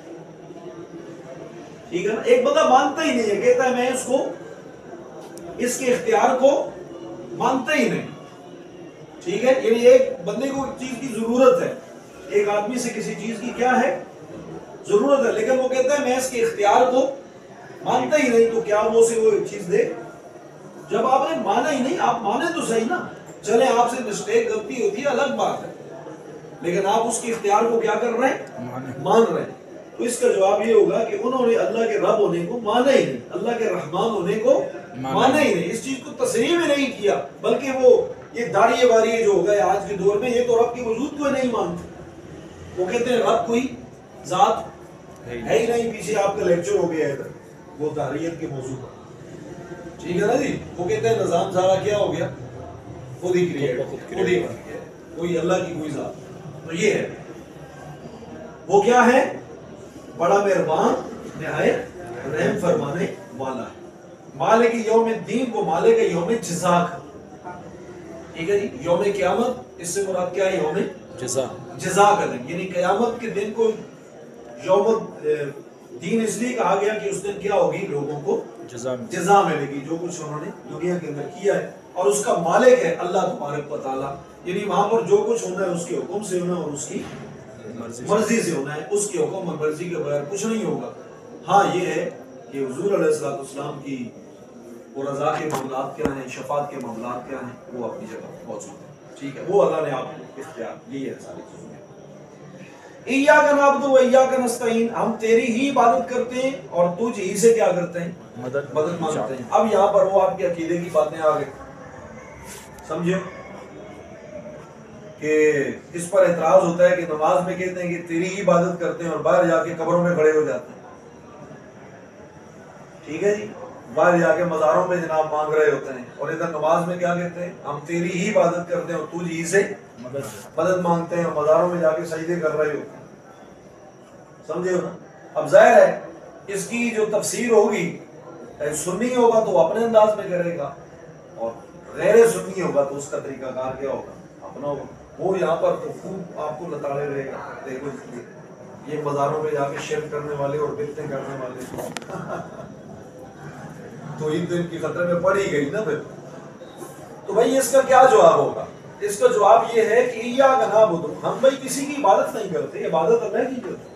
ٹھیک ہے نا۔ ایک بندہ مانتا ہی نہیں ہے، کہتا ہے میں اس کو، اس کے اختیار کو مانتا ہی نہیں، ٹھیک ہے، یعنی ایک بندے کو ایک چیز کی ضرورت ہے، ایک آدمی سے کسی چیز کی کیا ہے؟ ضرورت ہے، لیکن وہ کہتا ہے میں اس کے اختیار کو مانتا ہی نہیں، تو کیا وہ اسے وہ چیز دے؟ جب آپ نے مانا ہی نہیں، آپ مانے تو صحیح نا، چلے آپ سے مسٹیک غلطی ہوتی ہے الگ بات ہے، لیکن آپ اس کے اختیار کو کیا کر رہے ہیں؟ مان رہے ہیں۔ تو اس کا جواب یہ ہوگا کہ انہوں نے اللہ کے رب ہونے کو مانا ہی نہیں، اللہ کے رحمان ہونے کو مانا ہی نہیں، اس چیز کو تسلیم ہی نہیں کیا، بلکہ وہ یہ داڑھی باری جو ہو گئے آج کے دور میں، یہ تو رب کے وجود کو نہیں مانتے، وہ کہتے ہیں رب کوئی ذات ہے ہی نہیں۔ پیچھے آپ کا لیکچر ہو گیا ہے وہ داریت کے موضوع پر، ٹھیک ہے نا جی، وہ کہتے ہیں نظام سارا کیا ہو گیا؟ خود ہی کریٹ، خود ہی بن گیا، کوئی اللہ کی کوئی ذات۔ تو یہ ہے، وہ کیا ہے؟ بڑا مہربان، نہایت رحم فرمانے والا ہے۔ مالک یوم الدین، وہ مالک یوم جزا کا، ٹھیک ہے جی، یوم قیامت اس سے مراد کیا ہے؟ یوم جزا، جزا کا دن، یعنی قیامت کے دن کو یوم دین اس لیے کہا گیا کہ اس دن کیا ہوگی؟ لوگوں کو جزا جزا ملے گی جو کچھ انہوں نے دنیا کے اندر کیا ہے، اور اس کا مالک ہے اللہ تبارک و تعالیٰ، یعنی وہاں پر جو کچھ ہونا ہے اس کے حکم سے ہونا ہے اور اس کی مرضی سے ہونا ہے، اس کے حکم اور مرضی کے بغیر کچھ نہیں ہوگا۔ ہاں یہ ہے کہ حضور علیہ الصلوۃ والسلام کی وہ رضا کے معاملات کیا ہیں، شفاعت کے معاملات کیا ہیں، وہ اپنی جگہ موجود ہیں، ٹھیک ہے، وہ اللہ نے آپ کو اختیار دی ہے ساری چیزوں میں۔ ایاک نعبد و ایاک نستعین، ہم تیری ہی عبادت کرتے ہیں اور تجھ ہی سے کیا کرتے ہیں؟ مدد مدد مانگتے ہیں۔ اب یہاں پر وہ آپ کے عقیدے کی باتیں آ گئی، سمجھے کہ اس پر اعتراض ہوتا ہے کہ نماز میں کہتے ہیں کہ تیری ہی عبادت کرتے ہیں اور باہر جا کے قبروں میں کھڑے ہو جاتے ہیں، ٹھیک ہے جی، باہر جا کے مزاروں میں جناب مانگ رہے ہوتے ہیں، اور ادھر نماز میں کیا کہتے ہیں؟ ہم تیری ہی عبادت کرتے ہیں اور تجھ ہی سے مدد مانگتے ہیں، اور مزاروں میں جا کے سجدے کر رہے ہوتے ہیں، سمجھے ہو نا۔ اب ظاہر ہے اس کی جو تفسیر ہوگی، سنی ہوگا تو وہ اپنے انداز میں کرے گا، اور غیر سنی ہوگا تو اس کا طریقہ کار کیا ہوگا؟ اپنا ہوگا۔ وہ یہاں پر تو خوب آپ کو لتاڑے رہے گا، دیکھو یہ مزاروں پہ جا کے شرک کرنے والے اور بدعتیں کرنے والے تو ہی تو ان کی خطرے میں پڑ ہی گئی نا پھر۔ تو بھائی اس کا کیا جواب ہوگا؟ اس کا جواب یہ ہے کہ ایاک نعبد، ہم بھائی کسی کی عبادت نہیں کرتے، عبادت اللہ کی کرتے،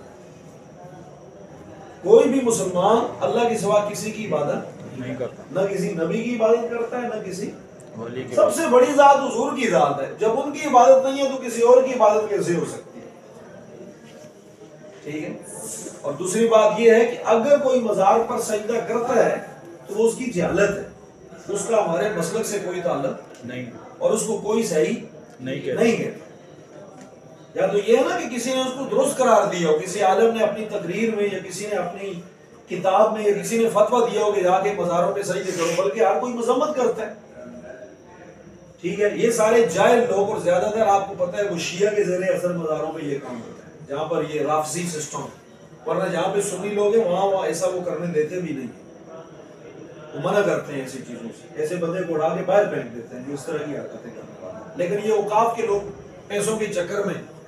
کوئی بھی مسلمان اللہ کے سوا کسی کی عبادت نہیں کرتا، نہ کسی نبی کی عبادت کرتا ہے نہ کسی ولی کی۔ سب سے بڑی ذات حضور کی ذات ہے، جب ان کی عبادت نہیں ہے تو کسی اور کی عبادت کیسے ہو سکتی ہے؟ ٹھیک ہے، اور دوسری بات یہ ہے کہ اگر کوئی مزار پر سجدہ کرتا ہے تو وہ اس کی جہالت ہے، اس کا ہمارے مسلک سے کوئی تعلق نہیں، اور اس کو کوئی صحیح نہیں کہتا۔ یا تو یہ ہے نا کہ کسی نے اس کو درست قرار دیا ہو، کسی عالم نے اپنی تقریر میں یا کسی نے اپنی کتاب میں یا کسی نے فتویٰ دیا ہو کہ جا کے مزاروں پہ سجدے کرو، بلکہ ہر کوئی مذمت کرتا ہے، ٹھیک ہے۔ یہ سارے جاہل لوگ، اور زیادہ تر آپ کو پتہ ہے وہ شیعہ کے زیر اثر مزاروں پہ یہ کام ہوتا ہے، جہاں پر یہ رافضی سسٹم، ورنہ جہاں پہ سنی لوگ ہیں وہاں وہاں ایسا وہ کرنے دیتے بھی نہیں، وہ منع کرتے ہیں ایسی چیزوں سے، ایسے بندے کو اٹھا کے باہر پھینک دیتے ہیں جو اس طرح کی حرکتیں کرنے والا۔ لیکن یہ اوقاف کے لوگ پیسوں کے چکر میں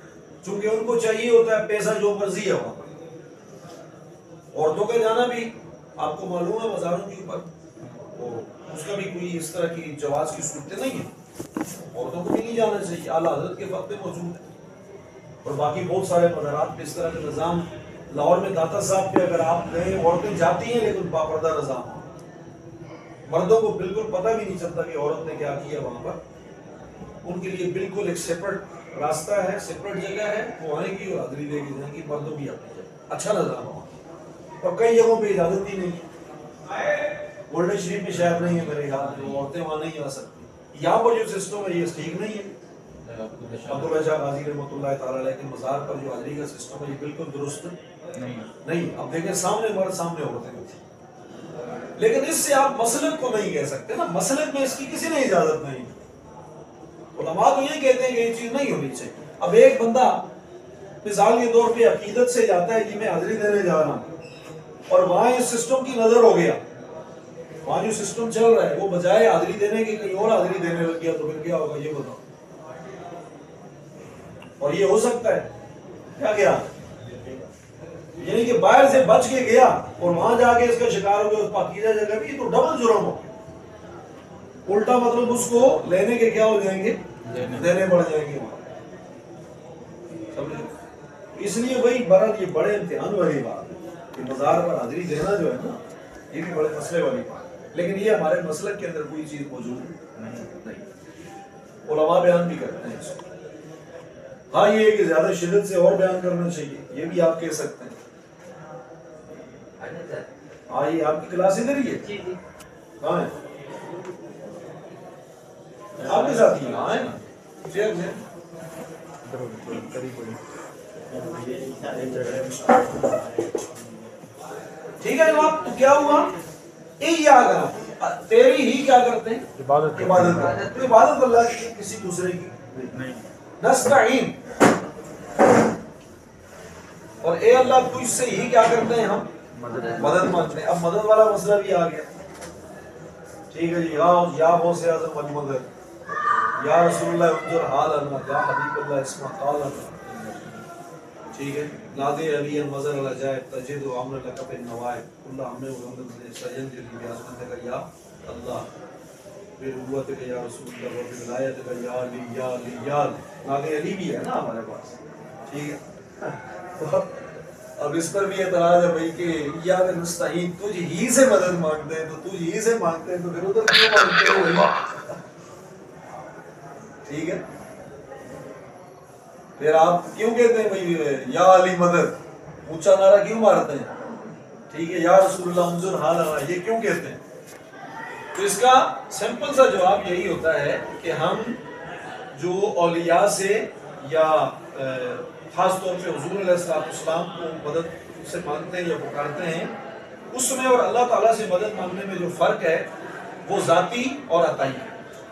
چونکہ ان کو چاہیے ہوتا ہے پیسہ جو مرضی ہے وہاں پر. عورتوں کا جانا بھی آپ کو معلوم ہے مزاروں کے اوپر اس کا بھی کوئی اس طرح کی جواز کی صورتیں نہیں ہیں. عورتوں کو بھی نہیں جانا چاہیے، اعلیٰ حضرت کے وقت موجود ہے. اور باقی بہت سارے مزارات پہ اس طرح کا نظام لاہور میں داتا صاحب پہ اگر آپ گئے عورتیں جاتی ہیں لیکن باپردہ نظام، مردوں کو بالکل پتہ بھی نہیں چلتا کہ عورت نے کیا کیا وہاں پر. ان کے لیے بالکل ایک سیپریٹ راستہ ہے، سیپریٹ جگہ ہے، وہ آئیں گی اور حاضری دے کے جائیں گی. مردوں بھی اپنی جگہ اچھا نظام ہے. اور کئی جگہوں پہ اجازت ہی نہیں ہے، گولڈن شریف میں شاید نہیں ہے میرے خیال میں، عورتیں وہاں نہیں آ سکتی. یہاں پر جو سسٹم ہے یہ ٹھیک نہیں ہے. عبداللہ شاہ غازی رحمۃ اللہ تعالیٰ علیہ کے مزار پر جو حاضری کا سسٹم ہے یہ بالکل درست نہیں نہیں. اب دیکھیں سامنے مرد سامنے عورتیں ہوتی ہیں، لیکن اس سے آپ مسلک کو نہیں کہہ سکتے نا. مسلک میں اس کی کسی نے اجازت نہیں. علماء تو یہ کہتے ہیں کہ یہ چیز نہیں ہونی چاہیے. اب ایک بندہ مثال کے طور پہ عقیدت سے جاتا ہے کہ میں حاضری دینے جا رہا ہوں اور وہاں اس سسٹم کی نظر ہو گیا، وہاں جو سسٹم چل رہا ہے وہ بجائے حاضری دینے کے کہیں اور حاضری دینے لگ گیا تو پھر کیا ہوگا یہ بتاؤ. اور یہ ہو سکتا ہے کیا گیا یعنی کہ باہر سے بچ کے گیا اور وہاں جا کے اس کا شکار ہو گیا پاکیزہ جگہ بھی تو ڈبل جرم ہو. الٹا مطلب اس کو لینے کے کیا ہو جائیں گے، دینے پڑ جائیں گے. اس لیے وہی برحال یہ بڑے امتحان والی بات ہے کہ مزار پر حاضری دینا جو ہے نا یہ بھی بڑے مسئلے والی بات ہے. لیکن یہ ہمارے مسلک کے اندر کوئی چیز موجود نہیں. علماء بیان بھی کرتے ہیں اس کو. ہاں یہ ہے کہ زیادہ شدت سے اور بیان کرنا چاہیے یہ بھی آپ کہہ سکتے ہیں. ہاں یہ آپ کی کلاس ادھر ہی ہے. ہاں آپ کے ساتھ ہی ہاں ہے نا. ٹھیک ہے جناب. تو کیا ہوا تیری ہی کیا کرتے ہیں عبادت عبادت عبادت اللہ کی کسی دوسرے کی نہیں. نستعین اور اے اللہ تو اس سے ہی کیا کرتے ہیں ہم مدد مانگتے ہیں. اب مدد والا مسئلہ بھی آ گیا. ٹھیک ہے جی. یا غوث اعظم المدد، یا رسول اللہ انظر حالنا، یا حبیب اللہ اسمع قالنا. ٹھیک ہے. نادے علی مظہر العجائب تجد و عمر لک بالنوائب اللہ ہمیں ورحمت سے سجن جلی بیاسمت کا یا اللہ بربوت کا یا رسول اللہ وبولایت کا یا علی یا علی یا علی. نادے علی بھی ہے نا ہمارے پاس. ٹھیک ہے. اب اس پر بھی اعتراض ہے بھائی کہ یا نستعین تجھ ہی سے مدد مانگتے ہیں تو تجھ ہی سے مانگتے ہیں تو پھر ادھر کیوں مانگتے ہو. ٹھیک ہے. پھر آپ کیوں کہتے ہیں بھائی یا علی مدد، اونچا نعرہ کیوں مارتے ہیں. ٹھیک ہے. یا رسول اللہ انظر حالنا یہ کیوں کہتے ہیں. تو اس کا سمپل سا جواب یہی ہوتا ہے کہ ہم جو اولیاء سے یا خاص طور پہ حضور علیہ السلام کو مدد سے مانگتے ہیں یا پکارتے ہیں اس میں اور اللہ تعالیٰ سے مدد مانگنے میں جو فرق ہے وہ ذاتی اور عطائی ہے.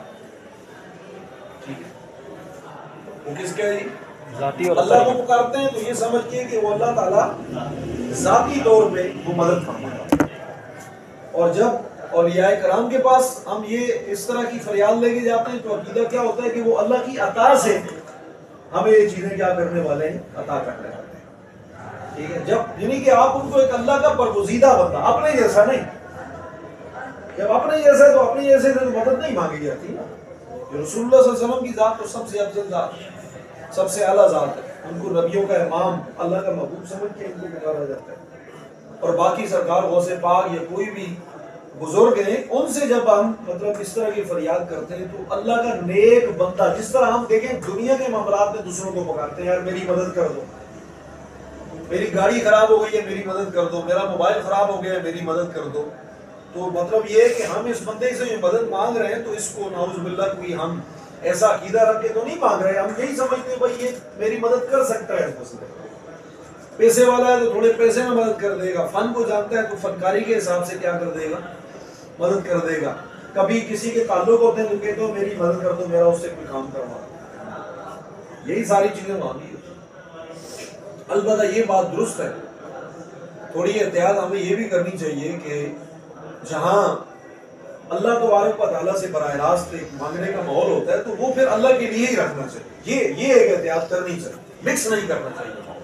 ٹھیک ہے. وہ کس کا ہے؟ ذاتی. اور اللہ کو پکارتے ہیں تو یہ سمجھئے کہ وہ اللہ تعالیٰ ذاتی طور پہ وہ مدد فرمائے. اور جب اولیاء کرام کے پاس ہم یہ اس طرح کی فریاد لے کے جاتے ہیں تو عقیدہ کیا ہوتا ہے کہ وہ اللہ کی عطا سے ہمیں یہ چیزیں کیا کرنے والے ہیں، عطا کرنے والے ہیں. ٹھیک ہے. جب یعنی کہ آپ ان کو ایک اللہ کا برگزیدہ بندہ، اپنے جیسا نہیں. جب اپنے جیسا ہے تو اپنے جیسے سے تو مدد نہیں مانگی جاتی نا. رسول اللہ صلی اللہ علیہ وسلم کی ذات تو سب سے افضل ذات ہے، سب سے اعلیٰ ذات ہے. ان کو نبیوں کا امام، اللہ کا محبوب سمجھ کے ان کو پکارا جاتا ہے. اور باقی سرکار غوث پاک یا کوئی بھی بزرگ ہیں ان سے جب ہم مطلب اس طرح کی فریاد کرتے ہیں تو اللہ کا نیک بندہ، جس طرح ہم دیکھیں دنیا کے معاملات میں دوسروں کو پکارتے ہیں، یار میری مدد کر دو، میری گاڑی خراب ہو گئی ہے میری مدد کر دو، میرا موبائل خراب ہو گیا ہے میری مدد کر دو. تو مطلب یہ ہے کہ ہم اس بندے سے جو مدد مانگ رہے ہیں تو اس کو نعوذ باللہ کوئی ہم ایسا عقیدہ رکھ کے تو نہیں مانگ رہے. ہم یہی سمجھتے ہیں بھائی یہ میری مدد کر سکتا ہے. اس مسئلے پیسے والا ہے تو تھوڑے پیسے میں مدد کر دے گا، فن کو جانتا ہے تو فنکاری کے حساب سے کیا کر دے گا، مدد کر دے گا. کبھی کسی کے تعلق ہوتے ہیں تو کہتے ہو میری مدد کر دو، میرا اس سے کوئی کام کروا. یہی ساری چیزیں مانگی ہوتی. البتہ یہ بات درست ہے، تھوڑی احتیاط ہمیں یہ بھی کرنی چاہیے کہ جہاں اللہ تبارک و تعالیٰ سے براہ راست مانگنے کا ماحول ہوتا ہے تو وہ پھر اللہ کے لیے ہی رکھنا چاہیے. یہ یہ ایک احتیاط کرنی چاہیے. مکس نہیں کرنا چاہیے.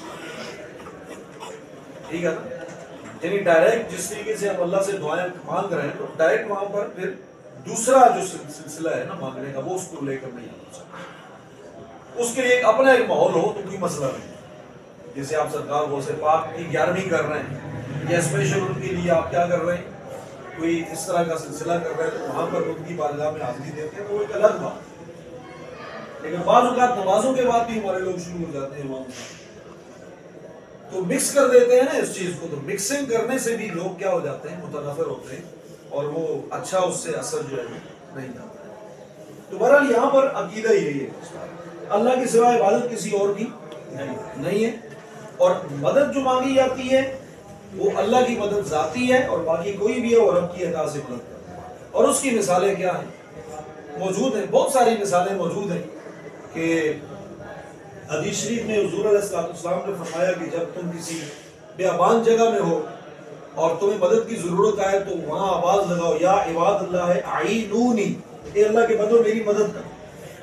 ٹھیک ہے نا؟ یعنی ڈائریکٹ جس طریقے سے ہم اللہ سے دعائیں مانگ رہے ہیں تو ڈائریکٹ وہاں پر پھر دوسرا جو سلسلہ ہے نا مانگنے کا وہ اس کو لے کر نہیں آنا چاہیے. اس کے لیے ایک اپنا ایک ماحول ہو تو کوئی مسئلہ نہیں. جیسے آپ سرکار غوث پاک کی گیارہویں کر رہے ہیں یا اسپیشل ان کے لیے آپ کیا کر رہے ہیں کوئی اس طرح کا سلسلہ کر رہے ہیں تو وہاں پر ان کی بارگاہ میں حاضری دیتے ہیں تو وہ ایک الگ بات. لیکن بعض اوقات نمازوں کے بعد بھی ہمارے لوگ شروع ہو جاتے ہیں وہاں تو مکس کر دیتے ہیں نا اس چیز کو. تو مکسنگ کرنے سے بھی لوگ کیا ہو جاتے ہیں متنفر ہوتے ہیں اور وہ اچھا اس سے اثر جو ہے نہیں جاتا ہے. تو بہرحال یہاں پر عقیدہ یہی ہے اللہ کے سوا عبادت کسی اور کی نہیں ہے اور مدد جو مانگی جاتی ہے وہ اللہ کی مدد ذاتی ہے اور باقی کوئی بھی ہے وہ رب کی عطا سے مدد کرتا ہے. اور اس کی مثالیں کیا ہیں موجود ہیں بہت ساری مثالیں موجود ہیں کہ حدیث شریف میں حضور علیہ السلام نے فرمایا کہ جب تم کسی بیابان جگہ میں ہو اور تمہیں مدد کی ضرورت آئے تو وہاں آواز لگاؤ یا عباد اللہ اعینونی اے اللہ کے بندو میری مدد کرو.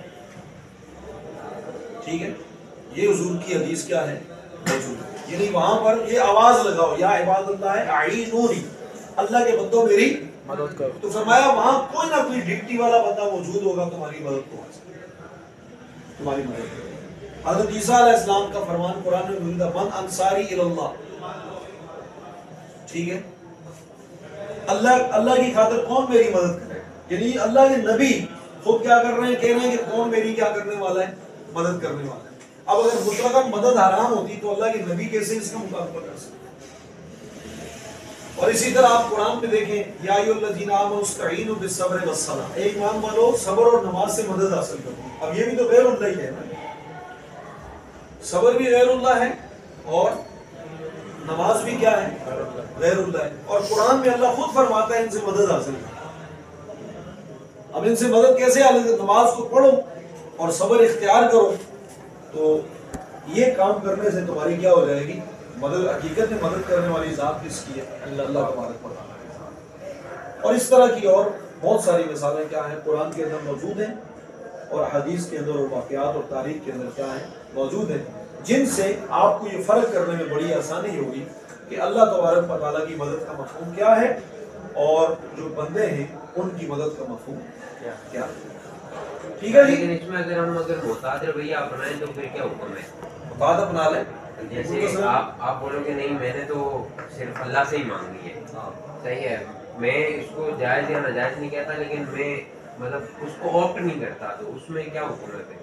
ٹھیک ہے یہ حضور کی حدیث کیا ہے موجود ہے. یعنی وہاں پر یہ آواز لگاؤ یا عباد اللہ اعینونی اللہ کے بندو میری مدد کرو. تو فرمایا وہاں کوئی نہ کوئی ڈپٹی والا بندہ موجود ہوگا تمہاری مدد کو تمہاری مدد کرو. حضرت عیسیٰ علیہ السلام کا فرمان قرآن میں موجود ہے من انصاری اللہ. ٹھیک ہے اللہ اللہ کی خاطر کون میری مدد کرے. یعنی اللہ کے نبی خود کیا کر رہے ہیں کہہ رہے ہیں کہ کون میری کیا کرنے والا ہے مدد کرنے والا ہے. اب اگر مطلقاً مدد حرام ہوتی تو اللہ کے نبی کیسے اس کا مطالبہ کر سکتے. اور اسی طرح آپ قرآن میں دیکھیں یا ایھا الذین آمنوا استعینوا بالصبر والصلاۃ ایک ایمان والو صبر اور نماز سے مدد حاصل کرو. اب یہ بھی تو غیر اللہ ہی ہے نا. صبر بھی غیر اللہ ہے اور نماز بھی کیا ہے غیر اللہ ہے. اور قرآن میں اللہ خود فرماتا ہے ان سے مدد حاصل کرو. اب ان سے مدد کیسے حاصل کرو. نماز کو پڑھو اور صبر اختیار کرو تو یہ کام کرنے سے تمہاری کیا ہو جائے گی مدد. حقیقت میں مدد کرنے والی ذات کس کی ہے اللہ اللہ تبارک و تعالی. اور اس طرح کی اور بہت ساری مثالیں کیا ہیں قرآن کے اندر موجود ہیں اور حدیث کے اندر اور واقعات اور تاریخ کے اندر کیا ہیں موجود ہیں جن سے آپ کو یہ فرق کرنے میں بڑی آسانی ہوگی کہ اللہ تبارک و تعالیٰ کی مدد کا مفہوم کیا ہے اور جو بندے ہیں ان کی مدد کا مفہوم کیا ہے. ٹھیک ہے جی. لیکن اس میں اگر ہم اگر محتاط رویہ اپنائیں تو پھر کیا حکم ہے. محتاط اپنا لیں. جیسے آپ آپ بولو کہ نہیں میں نے تو صرف اللہ سے ہی مانگی ہے صحیح ہے میں اس کو جائز یا ناجائز نہیں کہتا لیکن میں مطلب اس کو آپٹ نہیں کرتا تو اس میں کیا حکم ہے.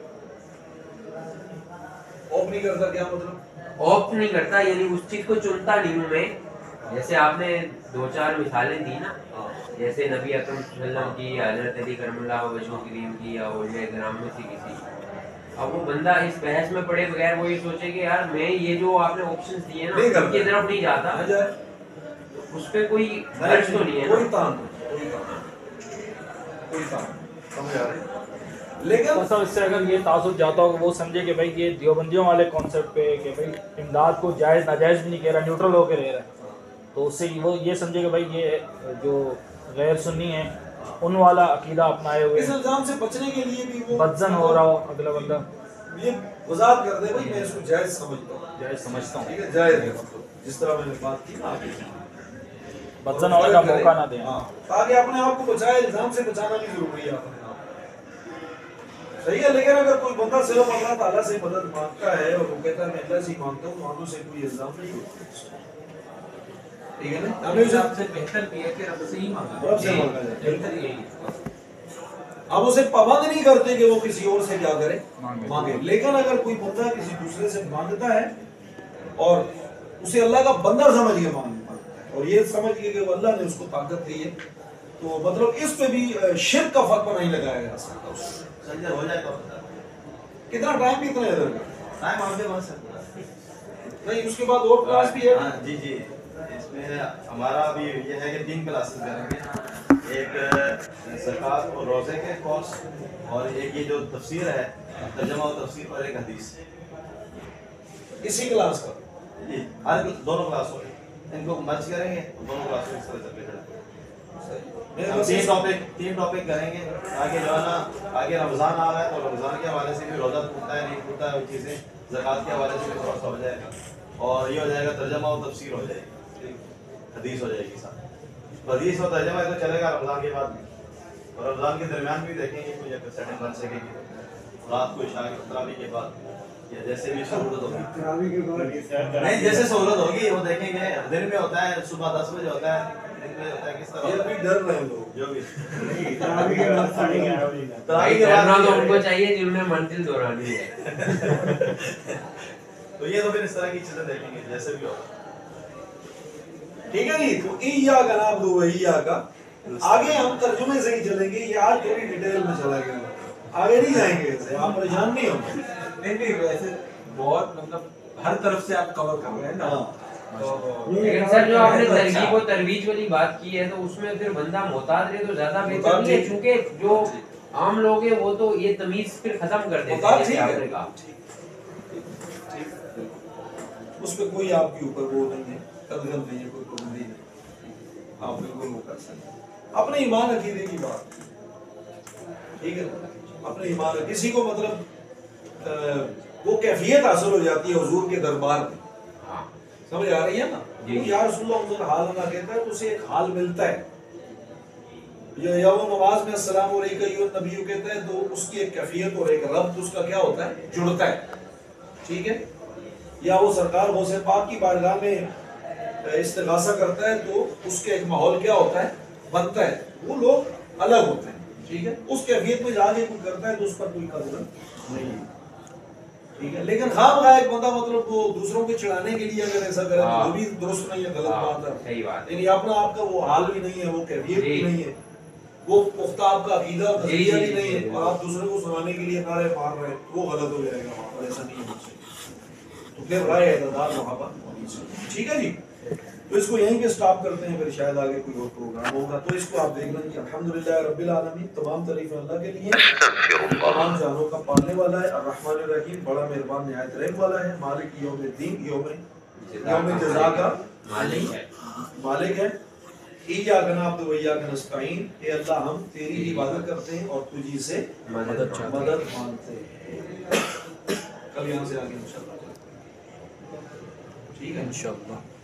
آپٹ نہیں کرتا کیا مطلب آپٹ نہیں کرتا یعنی اس چیز کو چنتا نہیں ہوں میں. جیسے آپ نے دو چار مثالیں دی نا جیسے نبی اکرم صلی اللہ علیہ وسلم کی حضرت علی کرم اللہ وجہہ کریم کی یا اولیاء کرام میں سے کسی. اب وہ بندہ اس بحث میں پڑے بغیر وہ یہ سوچے کہ یار میں یہ جو آپ نے آپشنز دیے نا ان کی طرف نہیں جاتا اس پہ کوئی حرج تو نہیں ہے. کوئی تان کوئی تان سمجھ آ رہے لیکن سر اس سے اگر یہ تعصب جاتا ہو کہ وہ سمجھے کہ بھائی یہ دیوبندیوں والے کانسیپٹ پہ کہ بھائی امداد کو جائز ناجائز بھی نہیں کہہ رہا نیوٹرل ہو کے رہ رہا ہے تو اس سے وہ یہ سمجھے کہ بھائی یہ جو غیر سنی ہیں ان والا عقیدہ اپنائے ہوئے اس الزام سے بچنے کے لیے بھی وہ بدزن ہو رہا ہو اگلا بندہ یہ وضاحت کر دے بھائی میں اس کو جائز سمجھتا ہوں جائز سمجھتا ہوں. ٹھیک ہے جائز ہے جس طرح میں نے بات کی نا بدزن ہونے کا موقع نہ دیں تاکہ اپنے آپ کو بچائے. الزام سے بچانا بھی ضروری ہے اپنے آپ صحیح ہے. لیکن اگر کوئی بندہ صرف اللہ تعالیٰ سے مدد مانگتا ہے اور وہ کہتا ہے میں اللہ سے مانگتا ہوں مانگوں سے کوئی الزام نہیں ہوتا. ٹھیک ہے نا ہمیں سے بہتر بھی ہے کہ رب سے ہی مانگا رب سے مانگا جائے. بہتر یہی ہے. اب اسے پابند نہیں کرتے کہ وہ کسی اور سے کیا کرے مانگے. لیکن اگر کوئی بندہ کسی دوسرے سے مانگتا ہے اور اسے اللہ کا بندہ سمجھ کے مانگتا ہے اور یہ سمجھ کے کہ وہ اللہ نے اس کو طاقت دی ہے تو مطلب اس پہ بھی شرک کا فتویٰ نہیں لگایا جا سکتا. سنجر ہو جائے تو کتنا ٹائم کتنا ہے ادھر ٹائم آپ کے پاس نہیں اس کے بعد اور کلاس بھی ہے. جی جی اس میں ہمارا ابھی یہ ہے کہ تین کلاسز کریں گے. ایک زکوٰۃ اور روزے کے کورس اور ایک یہ جو تفسیر ہے ترجمہ و تفسیر اور ایک حدیث اسی کلاس کا جی ہر دونوں کلاس ہو ان کو مرچ کریں گے دونوں کلاس اس طرح سے ہم تین ٹاپک تین ٹاپک کریں گے تاکہ جو ہے نا آگے رمضان آ رہا ہے تو رمضان کے حوالے سے بھی روزہ ٹوٹتا ہے نہیں ٹوٹتا ہے وہ چیزیں زکوٰۃ کے حوالے سے بھی تھوڑا سا ہو جائے گا اور یہ ہو جائے گا ترجمہ و تفسیر ہو جائے گی حدیث ہو جائے گی ساتھ حدیث و ترجمہ تو چلے گا رمضان کے بعد بھی اور رمضان کے درمیان بھی دیکھیں گے کوئی اگر سیٹنگ بن سکے گی رات کو عشاء تراویح کے بعد یا جیسے بھی سہولت ہوگی نہیں جیسے سہولت ہوگی وہ دیکھیں گے دن میں ہوتا ہے صبح دس بجے ہوتا ہے دن میں ہوتا ہے کس طرح یہ بھی ڈر رہے ہیں لوگ جو بھی ڈرنا تو ان کو چاہیے جن میں منزل دورانی ہے تو یہ تو پھر اس طرح کی چیزیں دیکھیں گے جیسے بھی ہوگا ٹھیک ہے جی. تو ایاک نعبد و ایاک آگے ہم ترجمے سے ہی چلیں گے. یہ آج تھوڑی ڈیٹیل میں چلا گیا آگے نہیں جائیں گے ایسے آپ پریشان نہیں ہوں گے. نہیں نہیں ویسے بہت مطلب ہر طرف سے آپ کور کر رہے ہیں نا. لیکن سر جو آپ نے ترغیب و ترویج والی بات کی ہے تو اس میں پھر بندہ محتاط رہے تو زیادہ بہتر نہیں ہے چونکہ جو عام لوگ ہیں وہ تو یہ تمیز پھر ختم کر دیتے ہیں جیسے آپ نے کہا. اس پہ کوئی آپ کے اوپر وہ نہیں ہے تدغل نہیں ہے کوئی پابندی نہیں آپ بالکل وہ کر سکتے اپنے ایمان عقیدے کی بات ٹھیک ہے اپنے ایمان کسی کو مطلب وہ کیفیت حاصل ہو جاتی ہے حضور کے دربار میں سمجھ آ رہی ہے نا یا رسول اللہ حضور حال اللہ کہتا ہے تو اسے ایک حال ملتا ہے یا وہ نماز میں السلام علیکم ایھا النبی کہتا ہے تو اس کی ایک کیفیت اور ایک ربط اس کا کیا ہوتا ہے جڑتا ہے ٹھیک ہے. یا وہ سرکار غوث پاک کی بارگاہ میں استغاثہ کرتا ہے تو اس کے ایک ماحول کیا ہوتا ہے بنتا ہے. وہ لوگ الگ ہوتے ہیں ٹھیک ہے. اس کیفیت میں جا کے کوئی کرتا ہے تو اس پر کوئی قدر نہیں ٹھیک ہے. لیکن خواہ بخواہ ایک بندہ مطلب وہ دوسروں کو چڑھانے کے لیے اگر ایسا کرے تو وہ بھی درست نہیں ہے غلط بات ہے. صحیح بات یعنی اپنا آپ کا وہ حال بھی نہیں ہے وہ کیفیت بھی نہیں ہے وہ پختہ آپ کا عقیدہ اور نظریہ بھی نہیں ہے اور آپ دوسرے کو سنانے کے لیے نعرے مار رہے ہیں وہ غلط ہو جائے گا وہاں پر ایسا نہیں ہونا چاہیے. تو پھر رائے اعتدال وہاں پر ہونی چاہیے ٹھیک ہے جی. تو اس کو یہیں پہ سٹاپ کرتے ہیں پھر شاید آگے کوئی اور پروگرام ہوگا. تو اس کو آپ دیکھ لیں گے. الحمدللہ رب العالمین تمام تعریف اللہ کے لیے تمام جانوں کا پالنے والا ہے. الرحمن الرحیم بڑا مہربان نہایت رحم والا ہے. مالک یوم الدین یوم یوم جزا کا مالک ہے مالک ہے. ایاک نعبد و ایاک نستعین اے اللہ ہم تیری عبادت کرتے ہیں اور تجھی سے مدد مانگتے ہیں. کل یہاں سے آگے انشاءاللہ ٹھیک ہے انشاءاللہ.